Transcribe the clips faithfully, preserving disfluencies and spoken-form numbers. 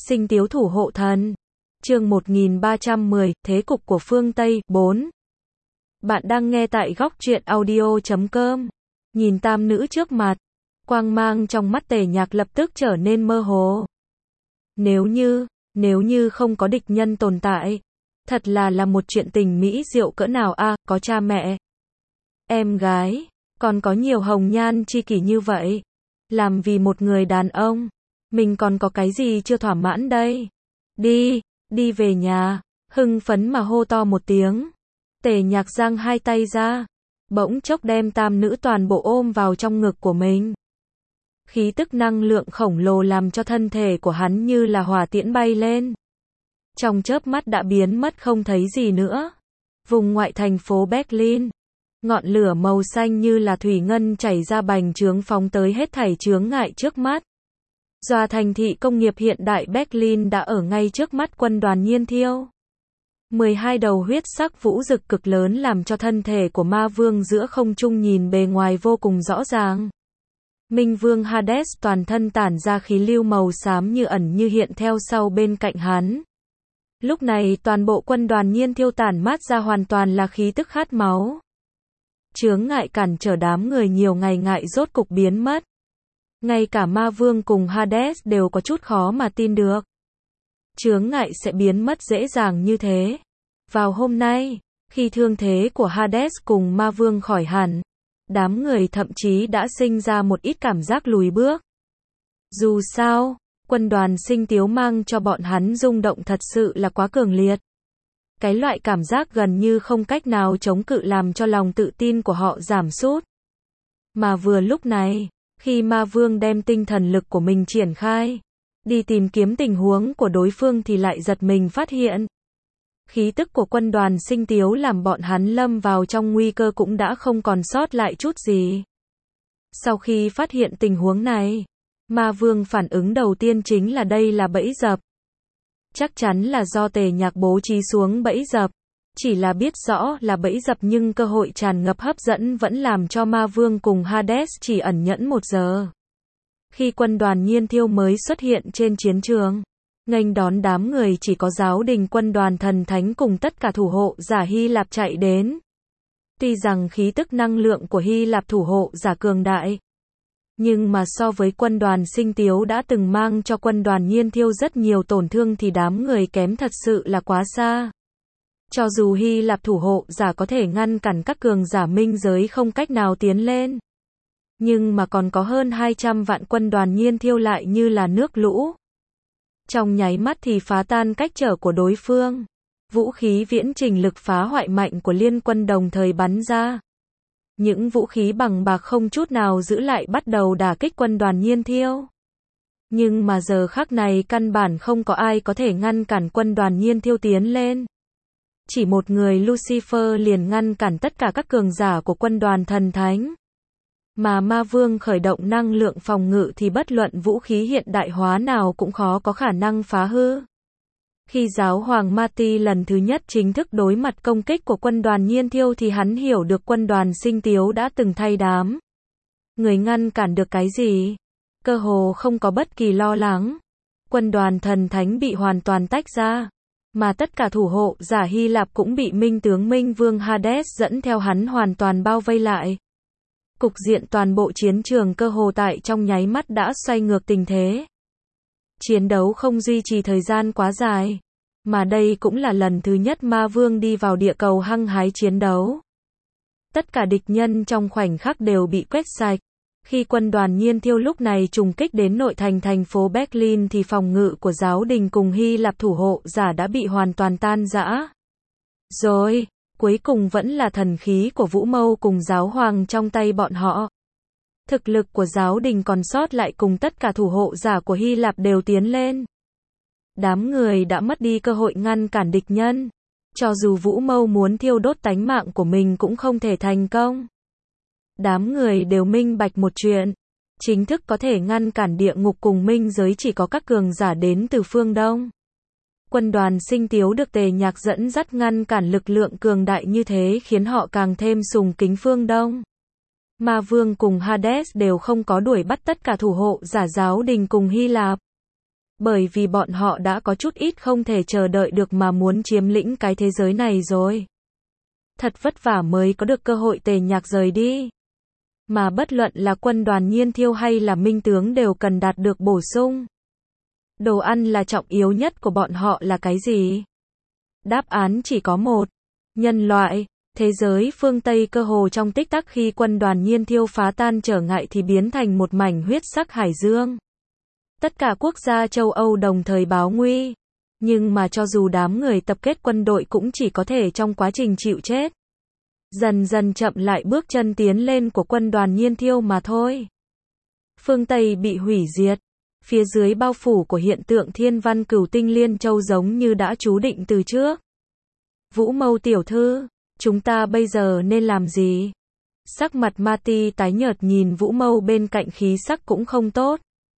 Sinh Tiếu thủ hộ thần. Chương một nghìn ba trăm mười, Thế cục của phương Tây, bốn. Bạn đang nghe tại góc truyện audio chấm com. Nhìn tam nữ trước mặt, quang mang trong mắt Tề Nhạc lập tức trở nên mơ hồ. Nếu như, nếu như không có địch nhân tồn tại, thật là là một chuyện tình mỹ diệu cỡ nào a, à, có cha mẹ, em gái, còn có nhiều hồng nhan chi kỷ như vậy. Làm vì một người đàn ông, mình còn có cái gì chưa thỏa mãn đây? Đi, đi về nhà, hưng phấn mà hô to một tiếng. Tề Nhạc giang hai tay ra, bỗng chốc đem tam nữ toàn bộ ôm vào trong ngực của mình. Khí tức năng lượng khổng lồ làm cho thân thể của hắn như là hỏa tiễn bay lên. Trong chớp mắt đã biến mất không thấy gì nữa. Vùng ngoại thành phố Berlin, ngọn lửa màu xanh như là thủy ngân chảy ra bành trướng phóng tới hết thảy chướng ngại trước mắt. Tòa thành thị công nghiệp hiện đại Berlin đã ở ngay trước mắt quân đoàn Nhiên Thiêu. mười hai đầu huyết sắc vũ rực cực lớn làm cho thân thể của ma vương giữa không trung nhìn bề ngoài vô cùng rõ ràng. Minh vương Hades toàn thân tản ra khí lưu màu xám như ẩn như hiện theo sau bên cạnh hắn. Lúc này toàn bộ quân đoàn Nhiên Thiêu tản mát ra hoàn toàn là khí tức khát máu. Chướng ngại cản trở đám người nhiều ngày ngại rốt cục biến mất. Ngay cả ma vương cùng Hades đều có chút khó mà tin được. Chướng ngại sẽ biến mất dễ dàng như thế. Vào hôm nay, khi thương thế của Hades cùng ma vương khỏi hẳn, đám người thậm chí đã sinh ra một ít cảm giác lùi bước. Dù sao, quân đoàn Sinh Tiếu mang cho bọn hắn rung động thật sự là quá cường liệt. Cái loại cảm giác gần như không cách nào chống cự làm cho lòng tự tin của họ giảm sút. Mà vừa lúc này, khi ma vương đem tinh thần lực của mình triển khai, đi tìm kiếm tình huống của đối phương thì lại giật mình phát hiện. Khí tức của quân đoàn Sinh Tiếu làm bọn hắn lâm vào trong nguy cơ cũng đã không còn sót lại chút gì. Sau khi phát hiện tình huống này, ma vương phản ứng đầu tiên chính là đây là bẫy dập. Chắc chắn là do Tề Nhạc bố trí xuống bẫy dập. Chỉ là biết rõ là bẫy dập nhưng cơ hội tràn ngập hấp dẫn vẫn làm cho ma vương cùng Hades chỉ ẩn nhẫn một giờ. Khi quân đoàn Nhiên Thiêu mới xuất hiện trên chiến trường, nghênh đón đám người chỉ có giáo đình quân đoàn thần thánh cùng tất cả thủ hộ giả Hy Lạp chạy đến. Tuy rằng khí tức năng lượng của Hy Lạp thủ hộ giả cường đại, nhưng mà so với quân đoàn Sinh Tiếu đã từng mang cho quân đoàn Nhiên Thiêu rất nhiều tổn thương thì đám người kém thật sự là quá xa. Cho dù Hy Lạp thủ hộ giả có thể ngăn cản các cường giả minh giới không cách nào tiến lên, nhưng mà còn có hơn hai trăm vạn quân đoàn Nhiên Thiêu lại như là nước lũ. Trong nháy mắt thì phá tan cách trở của đối phương. Vũ khí viễn trình lực phá hoại mạnh của liên quân đồng thời bắn ra. Những vũ khí bằng bạc không chút nào giữ lại bắt đầu đả kích quân đoàn Nhiên Thiêu. Nhưng mà giờ khắc này căn bản không có ai có thể ngăn cản quân đoàn Nhiên Thiêu tiến lên. Chỉ một người Lucifer liền ngăn cản tất cả các cường giả của quân đoàn thần thánh. Mà ma vương khởi động năng lượng phòng ngự thì bất luận vũ khí hiện đại hóa nào cũng khó có khả năng phá hư. Khi giáo hoàng Mati lần thứ nhất chính thức đối mặt công kích của quân đoàn Nhiên Thiêu thì hắn hiểu được quân đoàn Sinh Tiếu đã từng thay đám. Người ngăn cản được cái gì? Cơ hồ không có bất kỳ lo lắng. Quân đoàn thần thánh bị hoàn toàn tách ra. Mà tất cả thủ hộ giả Hy Lạp cũng bị minh tướng Minh Vương Hades dẫn theo hắn hoàn toàn bao vây lại. Cục diện toàn bộ chiến trường cơ hồ tại trong nháy mắt đã xoay ngược tình thế. Chiến đấu không duy trì thời gian quá dài. Mà đây cũng là lần thứ nhất ma vương đi vào địa cầu hăng hái chiến đấu. Tất cả địch nhân trong khoảnh khắc đều bị quét sạch. Khi quân đoàn Nhiên Thiêu lúc này trùng kích đến nội thành thành phố Berlin thì phòng ngự của giáo đình cùng Hy Lạp thủ hộ giả đã bị hoàn toàn tan rã. Rồi, cuối cùng vẫn là thần khí của Vũ Mâu cùng giáo hoàng trong tay bọn họ. Thực lực của giáo đình còn sót lại cùng tất cả thủ hộ giả của Hy Lạp đều tiến lên. Đám người đã mất đi cơ hội ngăn cản địch nhân. Cho dù Vũ Mâu muốn thiêu đốt tánh mạng của mình cũng không thể thành công. Đám người đều minh bạch một chuyện. Chính thức có thể ngăn cản địa ngục cùng minh giới chỉ có các cường giả đến từ phương Đông. Quân đoàn Sinh Tiếu được Tề Nhạc dẫn dắt ngăn cản lực lượng cường đại như thế khiến họ càng thêm sùng kính phương Đông. Ma Vương cùng Hades đều không có đuổi bắt tất cả thủ hộ giả giáo đình cùng Hy Lạp. Bởi vì bọn họ đã có chút ít không thể chờ đợi được mà muốn chiếm lĩnh cái thế giới này rồi. Thật vất vả mới có được cơ hội Tề Nhạc rời đi. Mà bất luận là quân đoàn Nhiên Thiêu hay là Minh Tướng đều cần đạt được bổ sung. Đồ ăn là trọng yếu nhất của bọn họ là cái gì? Đáp án chỉ có một. Nhân loại. Thế giới phương Tây cơ hồ trong tích tắc khi quân đoàn Nhiên Thiêu phá tan trở ngại thì biến thành một mảnh huyết sắc hải dương. Tất cả quốc gia châu Âu đồng thời báo nguy. Nhưng mà cho dù đám người tập kết quân đội cũng chỉ có thể trong quá trình chịu chết. Dần dần chậm lại bước chân tiến lên của quân đoàn Nhiên Thiêu mà thôi. Phương Tây bị hủy diệt. Phía dưới bao phủ của hiện tượng thiên văn cửu tinh liên châu giống như đã chú định từ trước. Vũ Mâu tiểu thư, chúng ta bây giờ nên làm gì? Sắc mặt Mati tái nhợt nhìn Vũ Mâu bên cạnh khí sắc cũng không tốt.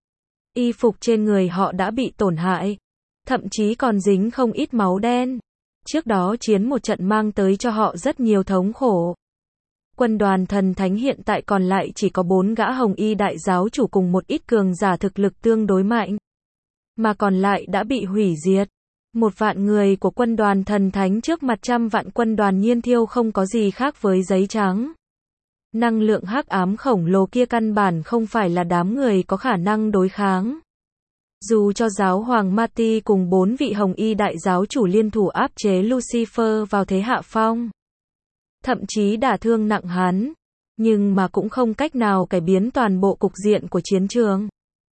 Y phục trên người họ đã bị tổn hại. Thậm chí còn dính không ít máu đen. Trước đó chiến một trận mang tới cho họ rất nhiều thống khổ. Quân đoàn thần thánh hiện tại còn lại chỉ có bốn gã hồng y đại giáo chủ cùng một ít cường giả thực lực tương đối mạnh. Mà còn lại đã bị hủy diệt. Một vạn người của quân đoàn thần thánh trước mặt trăm vạn quân đoàn Nhiên Thiêu không có gì khác với giấy trắng. Năng lượng hắc ám khổng lồ kia căn bản không phải là đám người có khả năng đối kháng. Dù cho giáo hoàng Mati cùng bốn vị hồng y đại giáo chủ liên thủ áp chế Lucifer vào thế hạ phong. Thậm chí đả thương nặng hắn. Nhưng mà cũng không cách nào cải biến toàn bộ cục diện của chiến trường.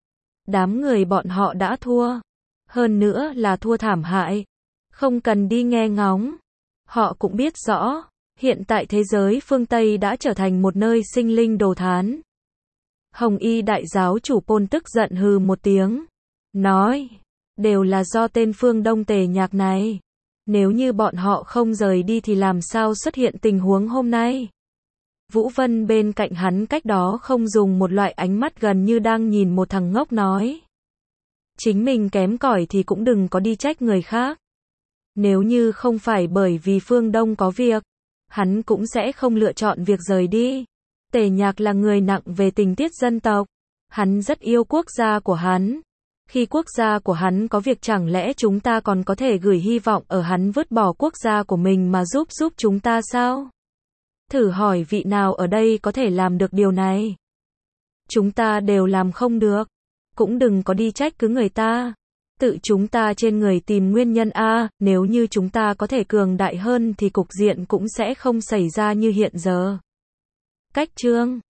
Đám người bọn họ đã thua. Hơn nữa là thua thảm hại. Không cần đi nghe ngóng. Họ cũng biết rõ. Hiện tại thế giới phương Tây đã trở thành một nơi sinh linh đồ thán. Hồng y đại giáo chủ Pôn tức giận hừ một tiếng. Nói. Đều là do tên phương Đông Tề Nhạc này. Nếu như bọn họ không rời đi thì làm sao xuất hiện tình huống hôm nay? Vũ Vân bên cạnh hắn cách đó không dùng một loại ánh mắt gần như đang nhìn một thằng ngốc nói. Chính mình kém cỏi thì cũng đừng có đi trách người khác. Nếu như không phải bởi vì phương Đông có việc, hắn cũng sẽ không lựa chọn việc rời đi. Tề Nhạc là người nặng về tình tiết dân tộc. Hắn rất yêu quốc gia của hắn. Khi quốc gia của hắn có việc chẳng lẽ chúng ta còn có thể gửi hy vọng ở hắn vứt bỏ quốc gia của mình mà giúp giúp chúng ta sao? Thử hỏi vị nào ở đây có thể làm được điều này? Chúng ta đều làm không được. Cũng đừng có đi trách cứ người ta. Tự chúng ta trên người tìm nguyên nhân a, nếu như chúng ta có thể cường đại hơn thì cục diện cũng sẽ không xảy ra như hiện giờ. Cách chương